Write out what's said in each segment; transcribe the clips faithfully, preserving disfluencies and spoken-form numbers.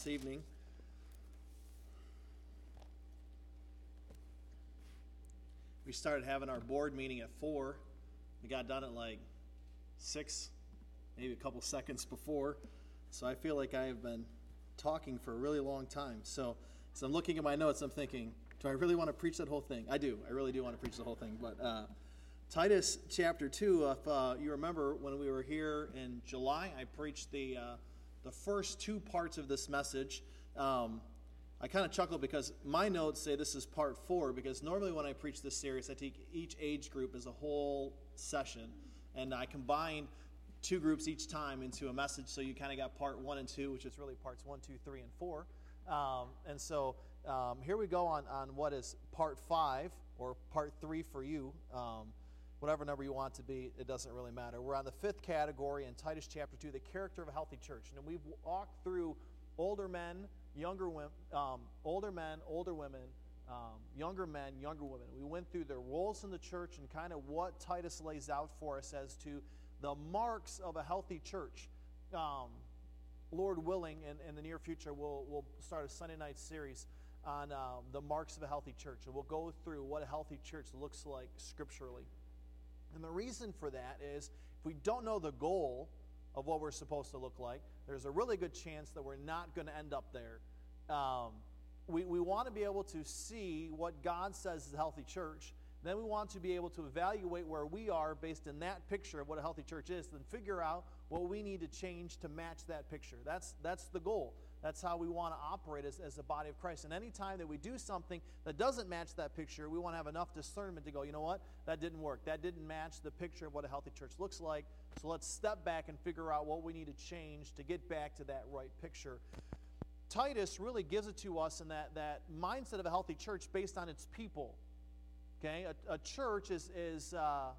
this evening. We started having our board meeting at four. We got done at like six, maybe a couple seconds before. So I feel like I have been talking for a really long time. So as I'm looking at my notes, I'm thinking, do I really want to preach that whole thing? I do. I really do want to preach the whole thing. But uh, Titus chapter two, if uh, you remember when we were here in July, I preached the uh, the first two parts of this message. Um, I kind of chuckle because my notes say this is part four, because normally when I preach this series, I take each age group as a whole session, and I combine two groups each time into a message, so you kind of got part one and two, which is really parts one, two, three, and four. Um, and so um, here we go on, on what is part five, or part three for you. Um, whatever number you want to be, it doesn't really matter. We're on the fifth category in Titus chapter two, the character of a healthy church. And we've walked through older men, younger women, um, older men, older women, um, younger men, younger women. We went through their roles in the church and kind of what Titus lays out for us as to the marks of a healthy church. Um, Lord willing, in, in the near future, we'll, we'll start a Sunday night series on um, the marks of a healthy church. And we'll go through what a healthy church looks like scripturally. And the reason for that is if we don't know the goal of what we're supposed to look like, there's a really good chance that we're not going to end up there. Um, we, we want to be able to see what God says is a healthy church. Then we want to be able to evaluate where we are based in that picture of what a healthy church is, then figure out what we need to change to match that picture. That's that's the goal. That's how we want to operate as, as a body of Christ. And any time that we do something that doesn't match that picture, we want to have enough discernment to go, you know what, that didn't work. That didn't match the picture of what a healthy church looks like. So let's step back and figure out what we need to change to get back to that right picture. Titus really gives it to us in that, that mindset of a healthy church based on its people. Okay, a, a church is, is uh,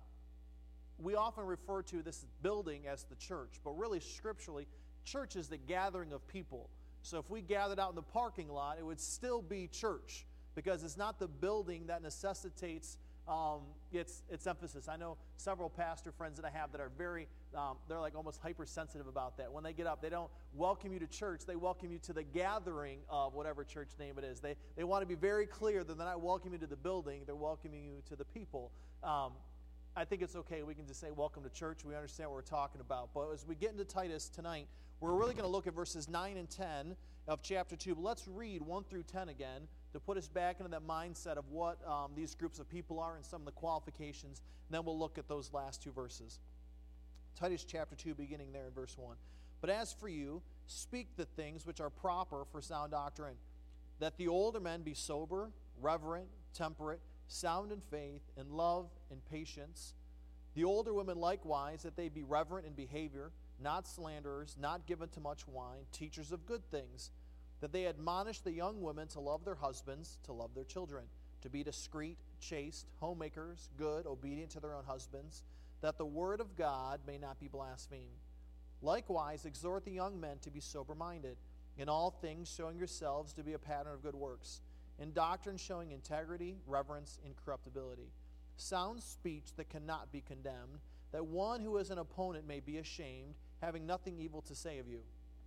we often refer to this building as the church, but really scripturally, church is the gathering of people. So if we gathered out in the parking lot, it would still be church, because it's not the building that necessitates um, its its emphasis. I know several pastor friends that I have that are very, um, they're like almost hypersensitive about that. When they get up, they don't welcome you to church, they welcome you to the gathering of whatever church name it is. They they want to be very clear that they're not welcoming you to the building, they're welcoming you to the people. Um, I think it's okay, we can just say welcome to church, we understand what we're talking about. But as we get into Titus tonight, we're really going to look at verses nine and ten of chapter two. But let's read one through ten again to put us back into that mindset of what um, these groups of people are and some of the qualifications. And then we'll look at those last two verses. Titus chapter two, beginning there in verse one. But as for you, speak the things which are proper for sound doctrine, that the older men be sober, reverent, temperate, sound in faith, in love, in patience. The older women likewise, that they be reverent in behavior, not slanderers, not given to much wine, teachers of good things, that they admonish the young women to love their husbands, to love their children, to be discreet, chaste, homemakers, good, obedient to their own husbands, that the word of God may not be blasphemed. Likewise, exhort the young men to be sober-minded, in all things showing yourselves to be a pattern of good works, in doctrine showing integrity, reverence, incorruptibility, sound speech that cannot be condemned, that one who is an opponent may be ashamed, having nothing evil to say of you.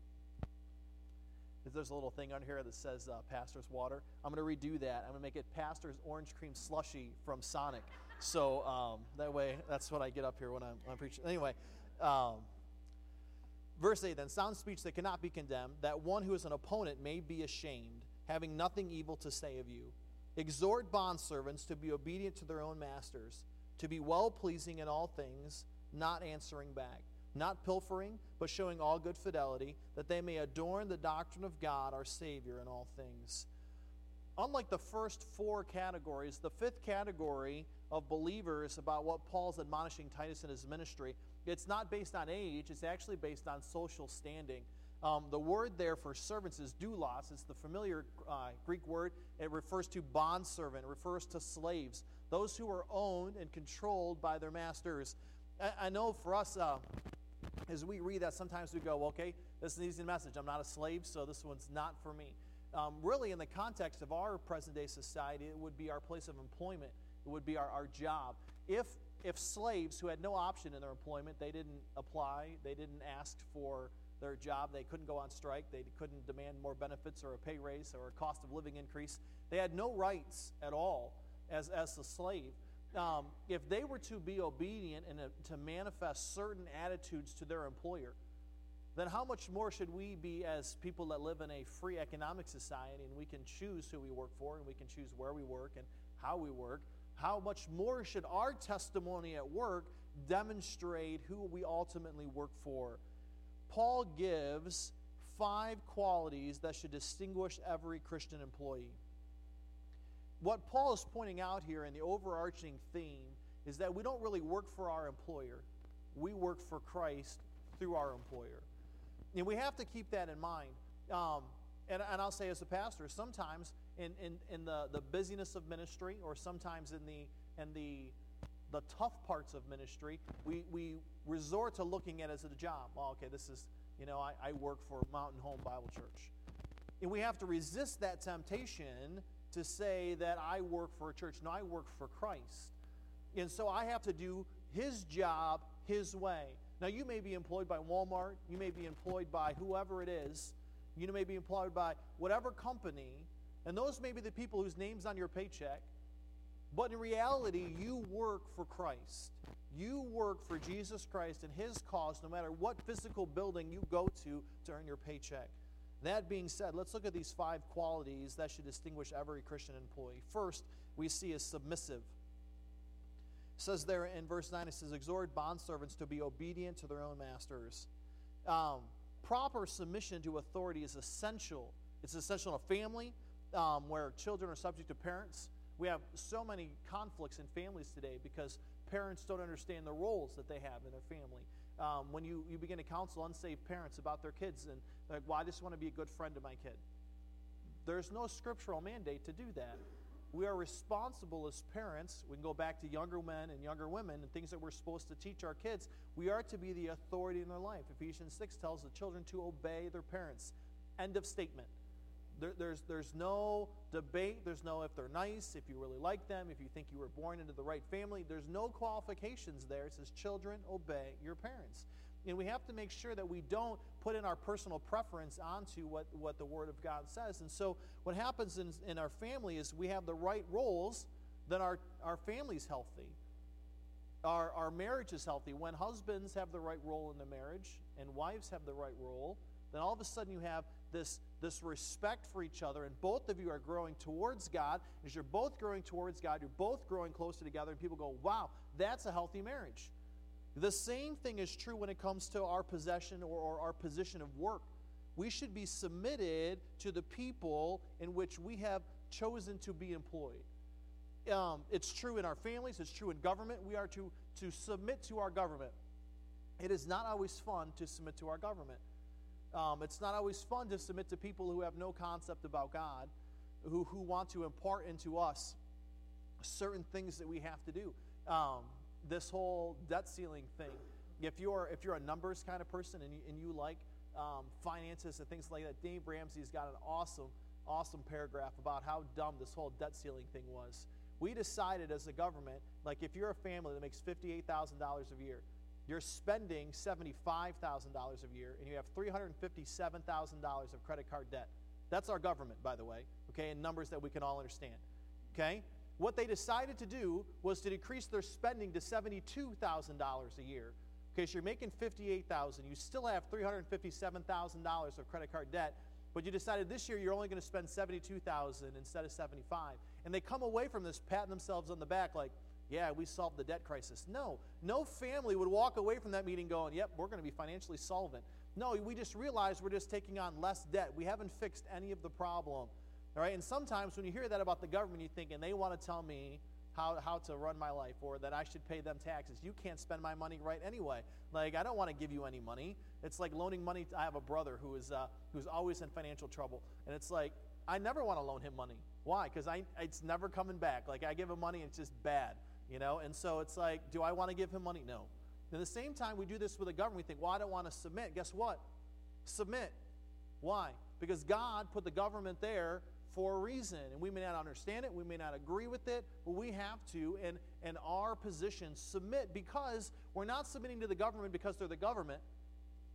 There's a little thing on here that says uh, Pastor's Water. I'm going to redo that. I'm going to make it Pastor's Orange Cream Slushy from Sonic. So um, that way, that's what I get up here when I'm, when I'm preaching. Anyway, um, verse eight, then, sound speech that cannot be condemned, that one who is an opponent may be ashamed, having nothing evil to say of you. Exhort bondservants to be obedient to their own masters, to be well-pleasing in all things, not answering back, not pilfering, but showing all good fidelity, that they may adorn the doctrine of God, our Savior, in all things. Unlike the first four categories, the fifth category of believers about what Paul's admonishing Titus in his ministry, it's not based on age, it's actually based on social standing. Um, the word there for servants is doulos. It's the familiar uh, Greek word. It refers to bondservant. It refers to slaves, those who are owned and controlled by their masters. I, I know for us, uh, as we read that, sometimes we go, well, okay, this is an easy message. I'm not a slave, so this one's not for me. Um, really, in the context of our present-day society, it would be our place of employment. It would be our, our job. If if slaves who had no option in their employment, they didn't apply, they didn't ask for their job. They couldn't go on strike. They couldn't demand more benefits or a pay raise or a cost of living increase. They had no rights at all as, as a slave. Um, if they were to be obedient and uh, to manifest certain attitudes to their employer, then how much more should we be as people that live in a free economic society, and we can choose who we work for, and we can choose where we work and how we work? How much more should our testimony at work demonstrate who we ultimately work for? Paul gives five qualities that should distinguish every Christian employee. What Paul is pointing out here in the overarching theme is that we don't really work for our employer. We work for Christ through our employer. And we have to keep that in mind. Um, and, and I'll say as a pastor, sometimes in, in, in the, the busyness of ministry, or sometimes in the in the the tough parts of ministry, we, we resort to looking at it as a job. Well, okay, this is, you know, I, I work for Mountain Home Bible Church. And we have to resist that temptation to say that I work for a church. No, I work for Christ. And so I have to do His job His way. Now, you may be employed by Walmart. You may be employed by whoever it is. You may be employed by whatever company. And those may be the people whose name's on your paycheck. But in reality, you work for Christ. You work for Jesus Christ and His cause, no matter what physical building you go to to earn your paycheck. That being said, let's look at these five qualities that should distinguish every Christian employee. First, we see is submissive. It says there in verse nine, it says, exhort bondservants to be obedient to their own masters. Um, proper submission to authority is essential. It's essential in a family um, where children are subject to parents. We have so many conflicts in families today because parents don't understand the roles that they have in their family. Um, when you, you begin to counsel unsaved parents about their kids, and they're like, well, I just want to be a good friend to my kid. There's no scriptural mandate to do that. We are responsible as parents. We can go back to younger men and younger women and things that we're supposed to teach our kids. We are to be the authority in their life. Ephesians six tells the children to obey their parents. End of statement. There, there's, there's no debate. There's no if they're nice, if you really like them, if you think you were born into the right family. There's no qualifications there. It says, children, obey your parents. And we have to make sure that we don't put in our personal preference onto what, what the Word of God says. And so what happens in, in our family is we have the right roles, then our, our family's healthy. Our, our marriage is healthy. When husbands have the right role in the marriage and wives have the right role, then all of a sudden you have this, this respect for each other, and both of you are growing towards God. As you're both growing towards God, you're both growing closer together, and people go, wow, that's a healthy marriage. The same thing is true when it comes to our possession or, or our position of work. We should be submitted to the people in which we have chosen to be employed. Um, it's true in our families. It's true in government. We are to, to submit to our government. It is not always fun to submit to our government. Um, it's not always fun to submit to people who have no concept about God, who, who want to impart into us certain things that we have to do. Um, this whole debt ceiling thing, if you're if you're a numbers kind of person and you, and you like um, finances and things like that, Dave Ramsey's got an awesome, awesome paragraph about how dumb this whole debt ceiling thing was. We decided as a government, like if you're a family that makes fifty-eight thousand dollars a year, you're spending seventy-five thousand dollars a year, and you have three hundred fifty-seven thousand dollars of credit card debt. That's our government, by the way, okay, in numbers that we can all understand, okay? What they decided to do was to decrease their spending to seventy-two thousand dollars a year. Okay, so you're making fifty-eight thousand dollars. You still have three hundred fifty-seven thousand dollars of credit card debt, but you decided this year you're only going to spend seventy-two thousand dollars instead of seventy-five thousand dollars. And they come away from this patting themselves on the back like, yeah, we solved the debt crisis. No, no family would walk away from that meeting going, yep, we're going to be financially solvent. No, we just realized we're just taking on less debt. We haven't fixed any of the problem. All right, and sometimes when you hear that about the government, you think, and they want to tell me how, how to run my life or that I should pay them taxes. You can't spend my money right anyway. Like, I don't want to give you any money. It's like loaning money. I have a brother who is uh, who's always in financial trouble, and it's like, I never want to loan him money. Why? Because I it's never coming back. Like, I give him money, and it's just bad, you know? And so it's like, do I want to give him money? No. At the same time, we do this with the government. We think, well, I don't want to submit. Guess what? Submit. Why? Because God put the government there for a reason, and we may not understand it, we may not agree with it, but we have to, in, in our position, submit, because we're not submitting to the government because they're the government.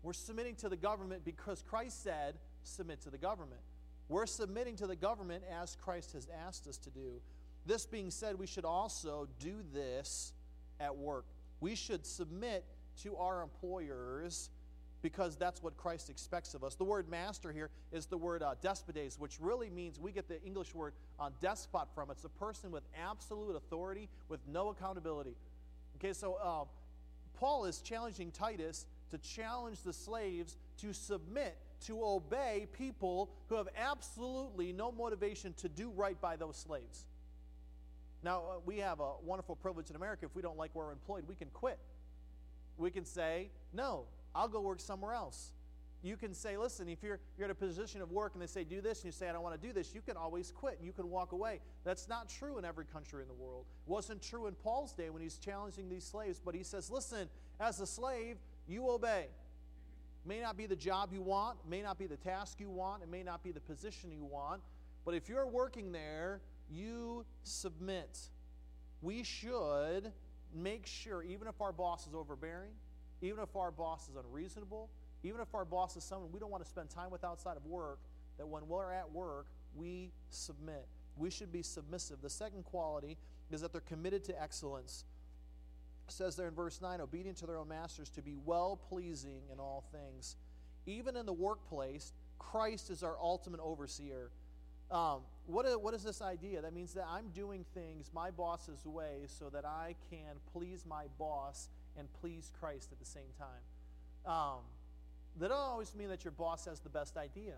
We're submitting to the government because Christ said, submit to the government. We're submitting to the government as Christ has asked us to do. This being said, we should also do this at work. We should submit to our employers because that's what Christ expects of us. The word master here is the word uh, despotes, which really means, we get the English word uh, despot from. It's a person with absolute authority with no accountability. Okay, so uh, Paul is challenging Titus to challenge the slaves to submit, to obey people who have absolutely no motivation to do right by those slaves. Now, uh, we have a wonderful privilege in America. If we don't like where we're employed, we can quit. We can say, no, I'll go work somewhere else. You can say, listen, if you're, you're at a position of work and they say, do this, and you say, I don't want to do this, you can always quit and you can walk away. That's not true in every country in the world. It wasn't true in Paul's day when he's challenging these slaves, but he says, listen, as a slave, you obey. May not be the job you want, may not be the task you want, it may not be the position you want, but if you're working there, you submit. We should make sure, even if our boss is overbearing, even if our boss is unreasonable, even if our boss is someone we don't want to spend time with outside of work, that when we're at work, we submit. We should be submissive. The second quality is that they're committed to excellence. It says there in verse nine, obedient to their own masters, to be well-pleasing in all things. Even in the workplace, Christ is our ultimate overseer. Um, what, is, what is this idea? That means that I'm doing things my boss's way so that I can please my boss and please Christ at the same time. Um, that doesn't always mean that your boss has the best idea,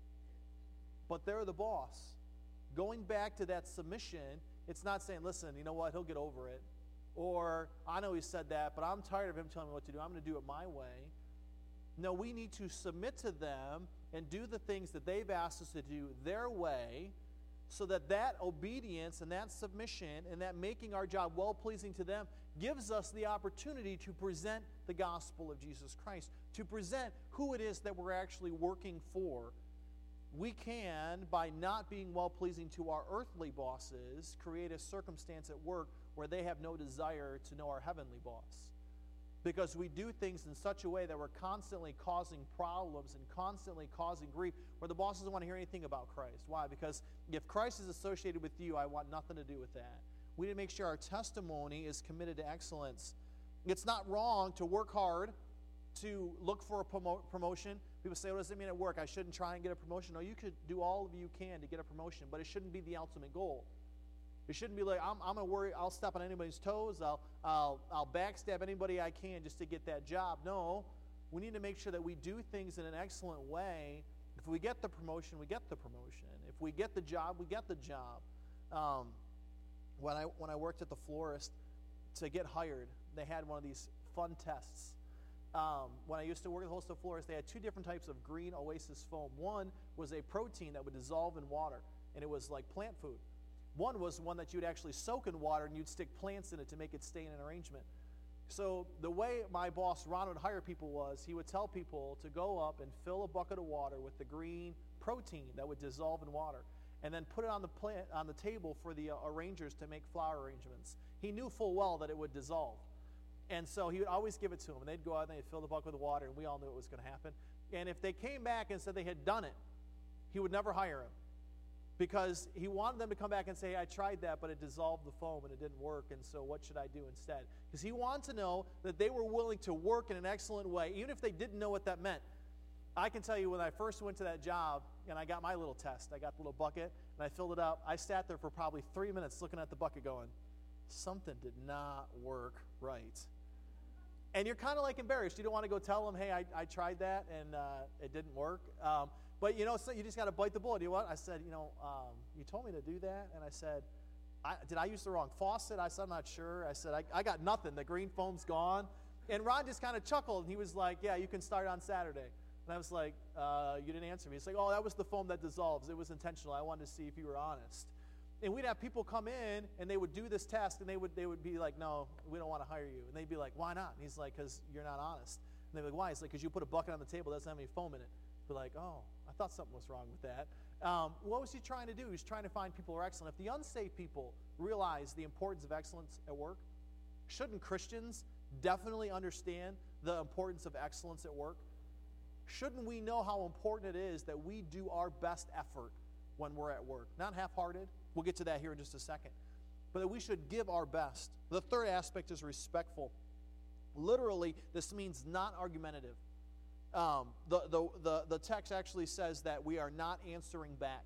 but they're the boss. Going back to that submission, it's not saying, listen, you know what, he'll get over it. Or, I know he said that, but I'm tired of him telling me what to do. I'm going to do it my way. No, we need to submit to them and do the things that they've asked us to do their way, so that that obedience and that submission and that making our job well-pleasing to them gives us the opportunity to present the gospel of Jesus Christ, to present who it is that we're actually working for. We can, by not being well-pleasing to our earthly bosses, create a circumstance at work where they have no desire to know our heavenly boss. Because we do things in such a way that we're constantly causing problems and constantly causing grief, where the boss doesn't want to hear anything about Christ. Why? Because if Christ is associated with you, I want nothing to do with that. We need to make sure our testimony is committed to excellence. It's not wrong to work hard, to look for a promo- promotion. People say, what does it mean at work? I shouldn't try and get a promotion. No, you could do all of you can to get a promotion, but it shouldn't be the ultimate goal. It shouldn't be like, I'm, I'm going to worry, I'll step on anybody's toes, I'll, I'll, I'll backstab anybody I can just to get that job. No, we need to make sure that we do things in an excellent way. If we get the promotion, we get the promotion. If we get the job, we get the job. Um, when I when I worked at the florist, to get hired, they had one of these fun tests. Um, when I used to work at the wholesale florist, they had two different types of green Oasis foam. One was a protein that would dissolve in water, and it was like plant food. One was one that you'd actually soak in water and you'd stick plants in it to make it stay in an arrangement. So the way my boss, Ron, would hire people was he would tell people to go up and fill a bucket of water with the green protein that would dissolve in water, and then put it on the plant, on the table for the uh, arrangers to make flower arrangements. He knew full well that it would dissolve. And so he would always give it to them. And they'd go out and they'd fill the bucket with water, and we all knew it was going to happen. And if they came back and said they had done it, he would never hire them. Because he wanted them to come back and say, I tried that, but it dissolved the foam and it didn't work, and so what should I do instead? Because he wanted to know that they were willing to work in an excellent way, even if they didn't know what that meant. I can tell you, when I first went to that job, and I got my little test, I got the little bucket, and I filled it up, I sat there for probably three minutes looking at the bucket going, something did not work right. And you're kind of like embarrassed. You don't want to go tell them, hey, I, I tried that, and uh, it didn't work. Um, But, you know, so you just got to bite the bullet. You know what? I said, you know, um, you told me to do that. And I said, I, did I use the wrong faucet? I said, I'm not sure. I said, I, I got nothing. The green foam's gone. And Ron just kind of chuckled. And he was like, yeah, you can start on Saturday. And I was like, uh, you didn't answer me. He's like, oh, that was the foam that dissolves. It was intentional. I wanted to see if you were honest. And we'd have people come in, and they would do this test, and they would they would be like, no, we don't want to hire you. And they'd be like, why not? And he's like, because you're not honest. And they'd be like, why? He's like, because you put a bucket on the table that doesn't have any foam in it. Be like, oh, I thought something was wrong with that. Um, what was he trying to do? He was trying to find people who are excellent. If the unsaved people realize the importance of excellence at work, shouldn't Christians definitely understand the importance of excellence at work? shouldn't we know how important it is that we do our best effort when we're at work? Not half-hearted. We'll get to that here in just a second. But that we should give our best. The third aspect is respectful. Literally, this means not argumentative. Um, the, the, the, the text actually says that we are not answering back.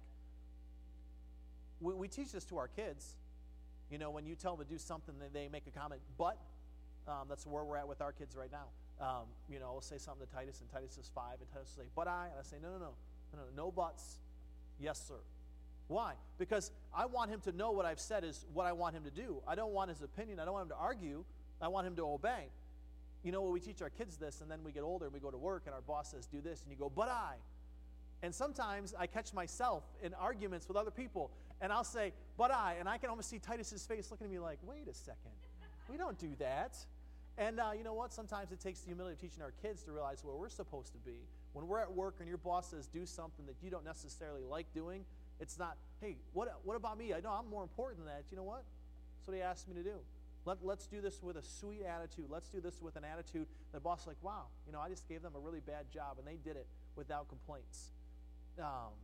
We, we teach this to our kids. You know, when you tell them to do something, they, they make a comment, but um, that's where we're at with our kids right now. Um, you know, I'll say something to Titus, and Titus says five, and Titus will say, but I, and I say, no, no, no, no, no, no buts, yes, sir. Why? Because I want him to know what I've said is what I want him to do. I don't want his opinion. I don't want him to argue. I want him to obey. You know, we teach our kids this, and then we get older, and we go to work, and our boss says, do this, and you go, but I. And sometimes I catch myself in arguments with other people, and I'll say, but I, and I can almost see Titus's face looking at me like, wait a second, we don't do that. And uh, you know what? Sometimes it takes the humility of teaching our kids to realize where we're supposed to be. When we're at work and your boss says do something that you don't necessarily like doing, it's not, hey, what, what about me? I know I'm more important than that. You know what? That's what he asked me to do. Let, let's do this with a sweet attitude. Let's do this with an attitude that the boss is like, wow, you know, I just gave them a really bad job, and they did it without complaints. Um,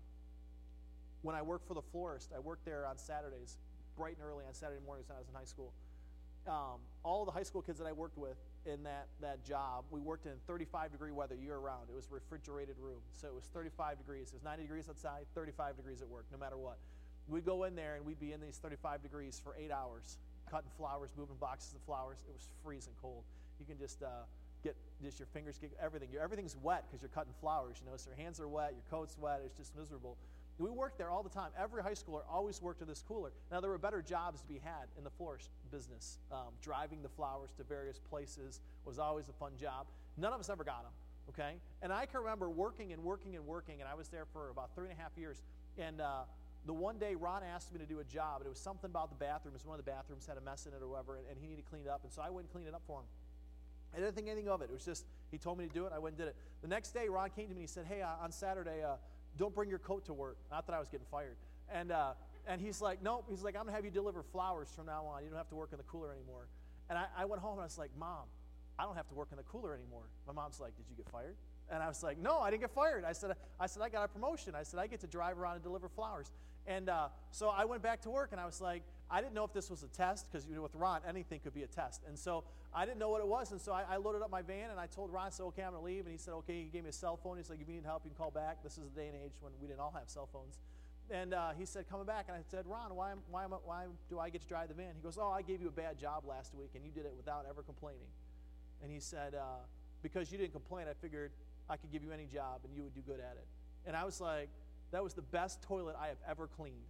when I worked for the florist, I worked there on Saturdays, bright and early on Saturday mornings when I was in high school. Um, all the high school kids that I worked with in that, that job, we worked in thirty-five degree weather year-round. It was a refrigerated room, so it was thirty-five degrees. It was ninety degrees outside, thirty-five degrees at work, no matter what. We'd go in there, and we'd be in these thirty-five degrees for eight hours, cutting flowers, moving boxes of flowers. It was freezing cold. You can just uh, get just your fingers, get everything. Your, everything's wet because you're cutting flowers, you know, so your hands are wet, your coat's wet. It's just miserable. We worked there all the time. Every high schooler always worked in this cooler. Now, there were better jobs to be had in the florist business. Um, driving the flowers to various places was always a fun job. None of us ever got them, okay? And I can remember working and working and working, and I was there for about three and a half years. And uh, the one day, Ron asked me to do a job, and it was something about the bathrooms. One of the bathrooms had a mess in it or whatever, and, and he needed cleaned up. And so I went and cleaned it up for him. I didn't think anything of it. It was just, he told me to do it. I went and did it. The next day, Ron came to me and he said, hey, uh, on Saturday, uh, don't bring your coat to work. Not that I was getting fired. And uh, and he's like, nope. He's like, I'm going to have you deliver flowers from now on. You don't have to work in the cooler anymore. And I, I went home and I was like, Mom, I don't have to work in the cooler anymore. My mom's like, did you get fired? And I was like, no, I didn't get fired. I said, I said, I got a promotion. I said, I get to drive around and deliver flowers. And uh, so I went back to work, and I was like, I didn't know if this was a test, because you know, with Ron, anything could be a test. And so I didn't know what it was, and so I, I loaded up my van, and I told Ron, I said, okay, I'm going to leave. And he said, okay. He gave me a cell phone. He's like, if you need help, you can call back. This is the day and age when we didn't all have cell phones. And uh, he said, coming back. And I said, Ron, why, am, why, am I, why do I get to drive the van? He goes, oh, I gave you a bad job last week, and you did it without ever complaining. And he said, uh, because you didn't complain, I figured I could give you any job, and you would do good at it. And I was like, that was the best toilet I have ever cleaned.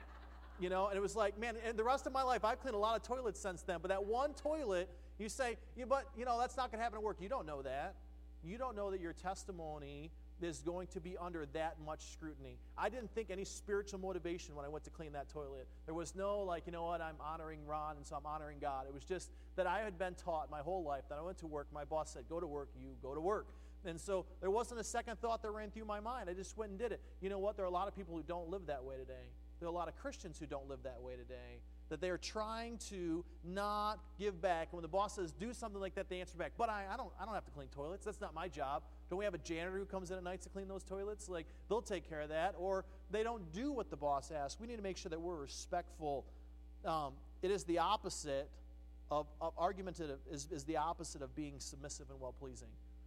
You know, and it was like, man, and the rest of my life, I've cleaned a lot of toilets since then, but that one toilet, you say, yeah, but, you know, that's not going to happen at work. You don't know that. You don't know that your testimony is going to be under that much scrutiny. I didn't think any spiritual motivation when I went to clean that toilet. There was no, like, you know what, I'm honoring Ron, and so I'm honoring God. It was just that I had been taught my whole life that I went to work. My boss said, go to work, you go to work. And so there wasn't a second thought that ran through my mind. I just went and did it. You know what? There are a lot of people who don't live that way today. There are a lot of Christians who don't live that way today, that they are trying to not give back. And when the boss says, do something like that, they answer back, but I, I, don't, I don't have to clean toilets. That's not my job. Don't we have a janitor who comes in at nights to clean those toilets? Like, they'll take care of that. Or they don't do what the boss asks. We need to make sure that we're respectful. Um, it is the opposite of, of argumentative, is, is the opposite of being submissive and well-pleasing.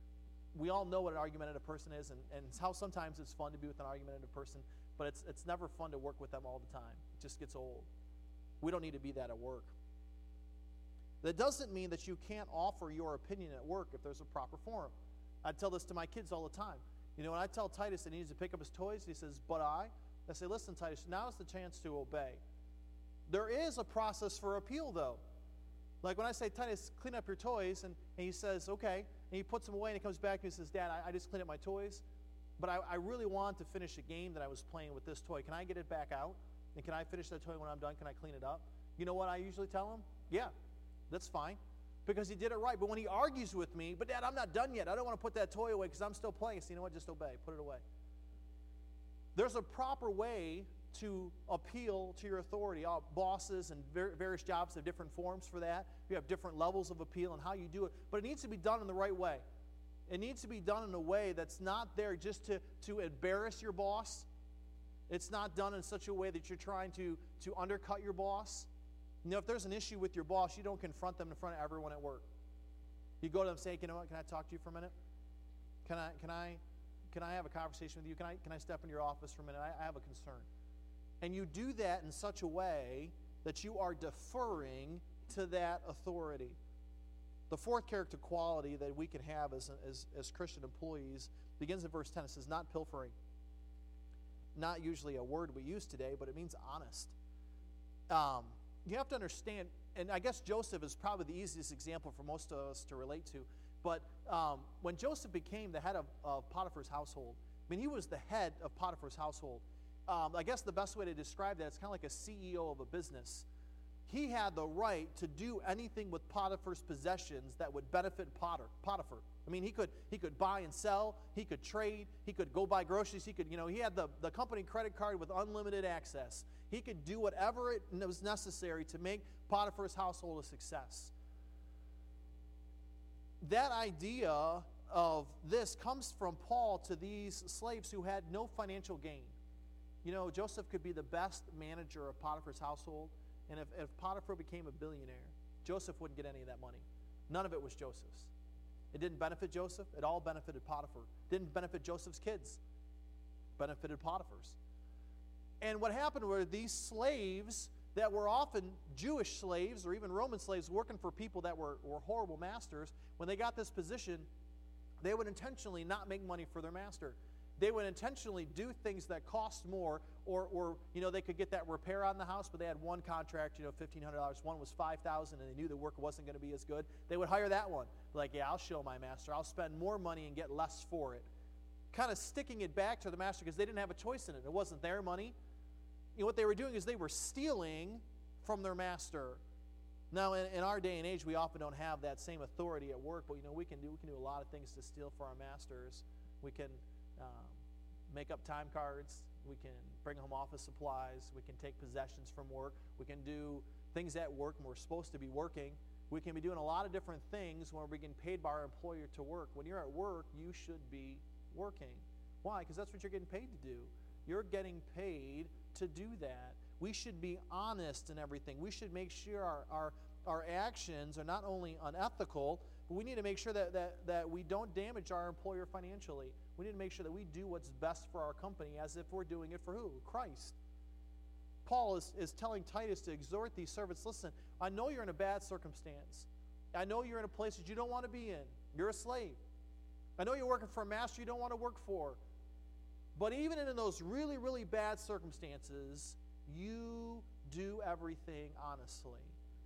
We all know what an argumentative person is, and, and how sometimes it's fun to be with an argumentative person, but it's, it's never fun to work with them all the time. It just gets old. We don't need to be that at work. That doesn't mean that you can't offer your opinion at work if there's a proper forum. I tell this to my kids all the time. You know, when I tell Titus that he needs to pick up his toys, he says, but I, I say, listen, Titus, now's the chance to obey. There is a process for appeal, though. Like when I say, Titus, clean up your toys, and, and he says, okay, and he puts them away, and he comes back and he says, Dad, I, I just cleaned up my toys, but I, I really want to finish a game that I was playing with this toy. Can I get it back out? And can I finish that toy when I'm done? Can I clean it up? You know what I usually tell him? Yeah, that's fine, because he did it right. But when he argues with me, but Dad, I'm not done yet. I don't want to put that toy away because I'm still playing. So you know what? Just obey. Put it away. There's a proper way to appeal to your authority. All bosses and ver- various jobs have different forms for that. You have different levels of appeal and how you do it. But it needs to be done in the right way. It needs to be done in a way that's not there just to, to embarrass your boss. It's not done in such a way that you're trying to, to undercut your boss. You know, if there's an issue with your boss, you don't confront them in front of everyone at work. You go to them and say, you know what, can I talk to you for a minute? Can I can I can I have a conversation with you? Can I can I step into your office for a minute? I, I have a concern. And you do that in such a way that you are deferring to that authority. The fourth character quality that we can have as, as, as Christian employees begins in verse ten. It says, not pilfering. Not usually a word we use today, but it means honest. Um, you have to understand, and I guess Joseph is probably the easiest example for most of us to relate to, but um, when Joseph became the head of, of Potiphar's household, I mean, he was the head of Potiphar's household. Um, I guess the best way to describe that, it's kind of like a C E O of a business. He had the right to do anything with Potiphar's possessions that would benefit Potter, Potiphar. I mean, he could he could buy and sell, he could trade, he could go buy groceries, he could, you know, he had the, the company credit card with unlimited access. He could do whatever it was necessary to make Potiphar's household a success. That idea of this comes from Paul to these slaves who had no financial gain. You know, Joseph could be the best manager of Potiphar's household, and if, if Potiphar became a billionaire, Joseph wouldn't get any of that money. None of it was Joseph's. It didn't benefit Joseph. It all benefited Potiphar. It didn't benefit Joseph's kids. It benefited Potiphar's. And what happened were these slaves that were often Jewish slaves or even Roman slaves working for people that were, were horrible masters, when they got this position, they would intentionally not make money for their master. They would intentionally do things that cost more, or, or you know, they could get that repair on the house, but they had one contract, you know, fifteen hundred dollars. One was five thousand dollars, and they knew the work wasn't going to be as good. They would hire that one. Like, yeah, I'll show my master. I'll spend more money and get less for it. Kind of sticking it back to the master because they didn't have a choice in it. It wasn't their money. You know, what they were doing is they were stealing from their master. Now, in, in our day and age, we often don't have that same authority at work, but, you know, we can do, we can do a lot of things to steal for our masters. We can um, make up time cards. We can bring home office supplies. We can take possessions from work. We can do things at work when we're supposed to be working. We can be doing a lot of different things when we're getting paid by our employer to work. When you're at work, you should be working. Why? Because that's what you're getting paid to do. You're getting paid to do that. We should be honest in everything. We should make sure our, our, our actions are not only unethical, but we need to make sure that, that, that we don't damage our employer financially. We need to make sure that we do what's best for our company as if we're doing it for who? Christ. Paul is, is telling Titus to exhort these servants, listen, I know you're in a bad circumstance. I know you're in a place that you don't want to be in. You're a slave. I know you're working for a master you don't want to work for. But even in those really, really bad circumstances, you do everything honestly.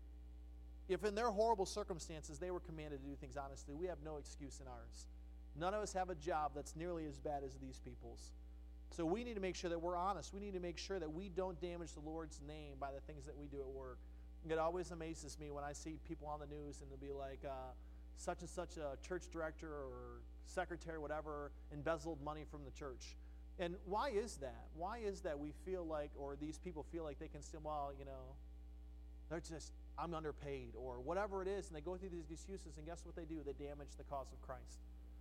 If in their horrible circumstances they were commanded to do things honestly, we have no excuse in ours. None of us have a job that's nearly as bad as these people's. So we need to make sure that we're honest. We need to make sure that we don't damage the Lord's name by the things that we do at work. It always amazes me when I see people on the news and they'll be like, uh, such and such a church director or secretary, whatever, embezzled money from the church. And why is that? Why is that we feel like, or these people feel like they can still, well, you know, they're just, I'm underpaid, or whatever it is, and they go through these excuses, and guess what they do? They damage the cause of Christ.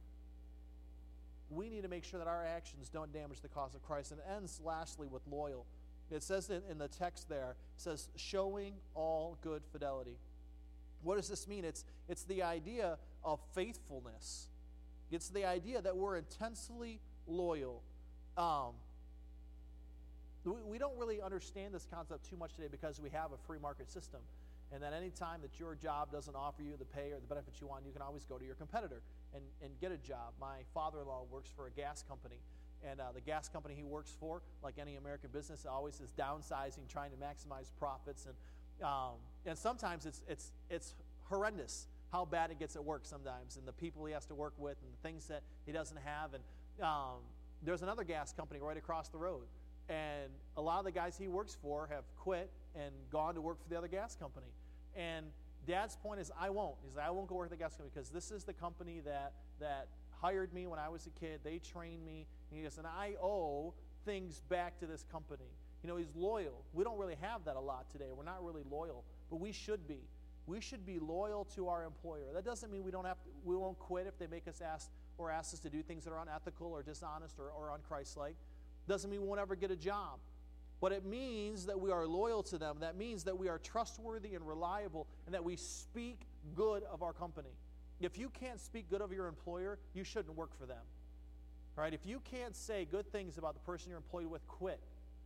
We need to make sure that our actions don't damage the cause of Christ. And it ends lastly with loyal. It says in, in the text there, it says, showing all good fidelity. What does this mean? It's, it's the idea of faithfulness. It's the idea that we're intensely loyal. Um, we, we don't really understand this concept too much today because we have a free market system. And that any time that your job doesn't offer you the pay or the benefits you want, you can always go to your competitor and, and get a job. My father-in-law works for a gas company. And uh, the gas company he works for, like any American business, always is downsizing, trying to maximize profits. And um, and sometimes it's it's it's horrendous how bad it gets at work sometimes, and the people he has to work with, and the things that he doesn't have. And um, there's another gas company right across the road. And a lot of the guys he works for have quit and gone to work for the other gas company. And Dad's point is, I won't. He's like, I won't go work for the gas company because this is the company that that hired me when I was a kid. They trained me. And he goes, and I owe things back to this company. You know, he's loyal. We don't really have that a lot today. We're not really loyal, but we should be. We should be loyal to our employer. That doesn't mean we don't have to, we won't quit if they make us ask or asks us to do things that are unethical or dishonest or, or unchristlike. Doesn't mean we won't ever get a job. But it means that we are loyal to them. That means that we are trustworthy and reliable, and that we speak good of our company. If you can't speak good of your employer, you shouldn't work for them. Right? If you can't say good things about the person you're employed with, quit.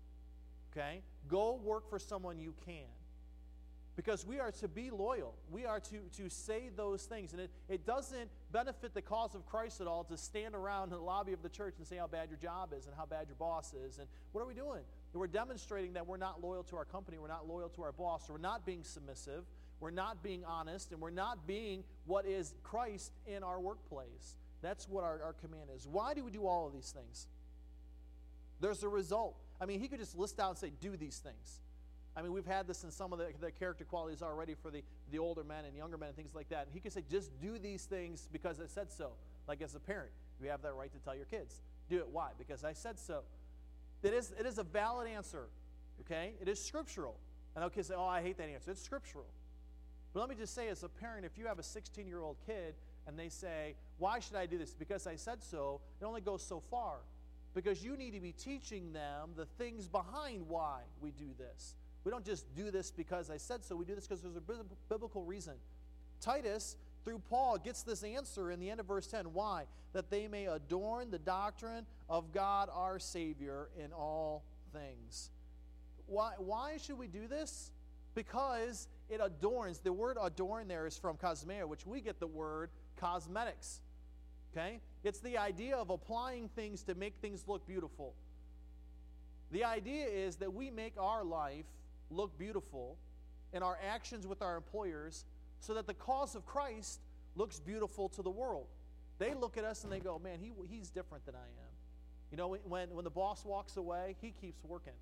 Okay? Go work for someone you can. Because we are to be loyal. We are to, to say those things. And it, it doesn't benefit the cause of Christ at all to stand around in the lobby of the church and say how bad your job is and how bad your boss is. And what are we doing? We're demonstrating that we're not loyal to our company, we're not loyal to our boss, we're not being submissive, we're not being honest, and we're not being what is Christ in our workplace. That's what our, our command is. Why do we do all of these things? There's a result. I mean, he could just list out and say, do these things. I mean, we've had this in some of the, the character qualities already for the, the older men and younger men and things like that. And he could say, just do these things because I said so. Like as a parent, you have that right to tell your kids. Do it. Why? Because I said so. It is, it is a valid answer, okay? It is scriptural. And okay, say, oh, I hate that answer. It's scriptural. But let me just say, as a parent, if you have a sixteen-year-old kid and they say, why should I do this? Because I said so, it only goes so far. Because you need to be teaching them the things behind why we do this. We don't just do this because I said so. We do this because there's a biblical reason. Titus, through Paul, gets this answer in the end of verse ten. Why? That they may adorn the doctrine of God our Savior in all things. Why, why should we do this? Because it adorns. The word adorn there is from kosmeo, which we get the word cosmetics. Okay? It's the idea of applying things to make things look beautiful. The idea is that we make our life look beautiful in our actions with our employers so that the cause of Christ looks beautiful to the world. They look at us and they go, man, he, he's different than I am. You know, when, when the boss walks away, he keeps working.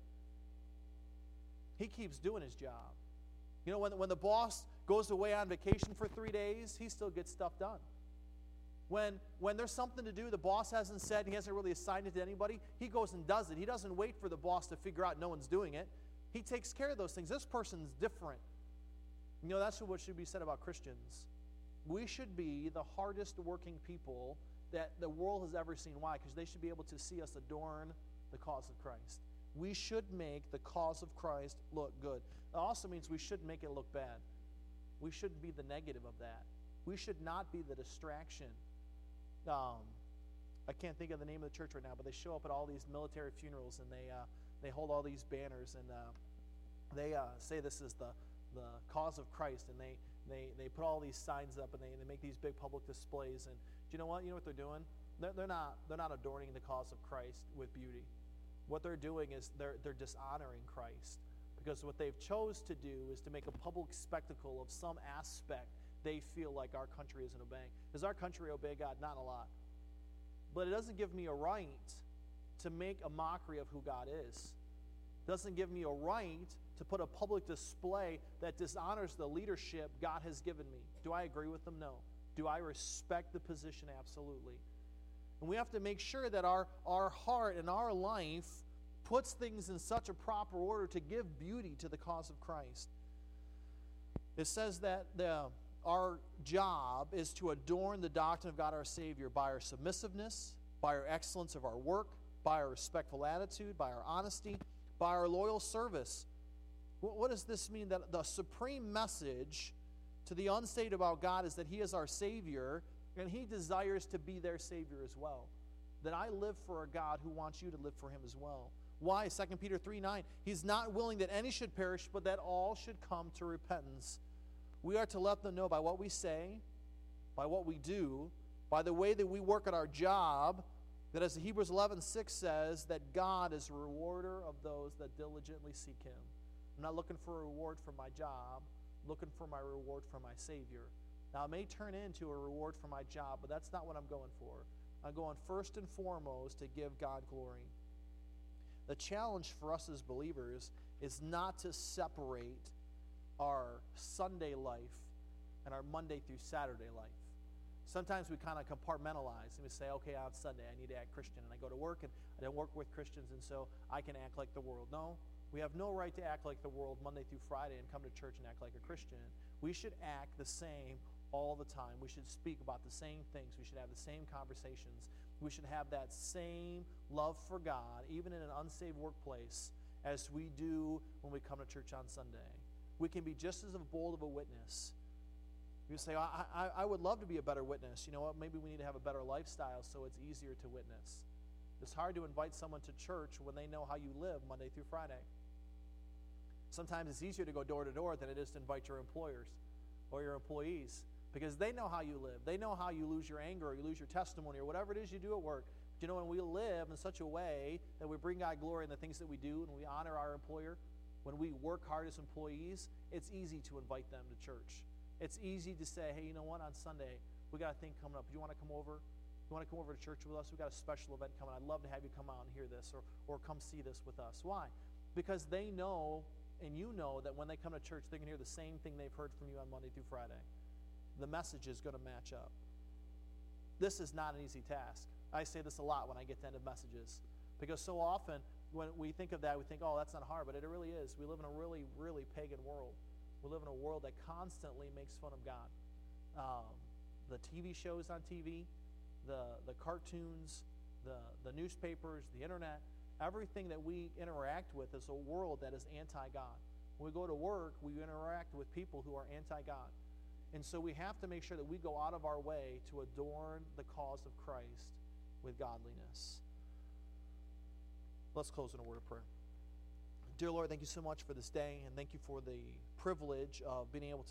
He keeps doing his job. You know, when, when the boss goes away on vacation for three days, he still gets stuff done. When, when there's something to do the boss hasn't said, he hasn't really assigned it to anybody, he goes and does it. He doesn't wait for the boss to figure out no one's doing it. He takes care of those things. This person's different. You know, that's what should be said about Christians. We should be the hardest working people that the world has ever seen. Why? Because they should be able to see us adorn the cause of Christ. We should make the cause of Christ look good. It also means we shouldn't make it look bad. We shouldn't be the negative of that. We should not be the distraction. Um, I can't think of the name of the church right now, but they show up at all these military funerals and they uh, they hold all these banners and uh, they uh, say this is the the cause of Christ, and they they they put all these signs up and they they make these big public displays. And do you know what? You know what they're doing? They're, they're not they're not adorning the cause of Christ with beauty. What they're doing is they're they're dishonoring Christ, because what they've chose to do is to make a public spectacle of some aspect they feel like our country isn't obeying. Does our country obey God? Not a lot. But it doesn't give me a right to make a mockery of who God is. It doesn't give me a right to put a public display that dishonors the leadership God has given me. Do I agree with them? No. Do I respect the position? Absolutely. And we have to make sure that our, our heart and our life puts things in such a proper order to give beauty to the cause of Christ. It says that the our job is to adorn the doctrine of God our Savior by our submissiveness, by our excellence of our work, by our respectful attitude, by our honesty, by our loyal service. What does this mean? That the supreme message to the unsaved about God is that He is our Savior, and He desires to be their Savior as well. That I live for a God who wants you to live for Him as well. Why? Second Peter three nine, He's not willing that any should perish, but that all should come to repentance. We are to let them know by what we say, by what we do, by the way that we work at our job, that as Hebrews eleven six says, that God is a rewarder of those that diligently seek Him. I'm not looking for a reward for my job, I'm looking for my reward for my Savior. Now, it may turn into a reward for my job, but that's not what I'm going for. I'm going first and foremost to give God glory. The challenge for us as believers is not to separate our Sunday life and our Monday through Saturday life. Sometimes we kind of compartmentalize and we say, okay, on Sunday I need to act Christian, and I go to work and I don't work with Christians, and so I can act like the world. No, we have no right to act like the world Monday through Friday and come to church and act like a Christian. We should act the same all the time. We should speak about the same things. We should have the same conversations. We should have that same love for God, even in an unsaved workplace, as we do when we come to church on Sunday. We can be just as bold of a witness. You say, I, I, I would love to be a better witness. You know what? Maybe we need to have a better lifestyle so it's easier to witness. It's hard to invite someone to church when they know how you live Monday through Friday. Sometimes it's easier to go door to door than it is to invite your employers or your employees, because they know how you live. They know how you lose your anger or you lose your testimony or whatever it is you do at work. But you know, when we live in such a way that we bring God glory in the things that we do and we honor our employer, when we work hard as employees, it's easy to invite them to church. It's easy to say, hey, you know what, on Sunday, we got a thing coming up. Do you want to come over? You want to come over to church with us? We've got a special event coming. I'd love to have you come out and hear this, or, or come see this with us. Why? Because they know, and you know, that when they come to church, they can hear the same thing they've heard from you on Monday through Friday. The message is going to match up. This is not an easy task. I say this a lot when I get to end of messages, because so often when we think of that, we think, oh, that's not hard, but it really is. We live in a really, really pagan world. We live in a world that constantly makes fun of God. Um, the T V shows on T V, the, the cartoons, the, the newspapers, the internet, everything that we interact with is a world that is anti-God. When we go to work, we interact with people who are anti-God. And so we have to make sure that we go out of our way to adorn the cause of Christ with godliness. Let's close in a word of prayer. Dear Lord, thank you so much for this day, and thank you for the privilege of being able to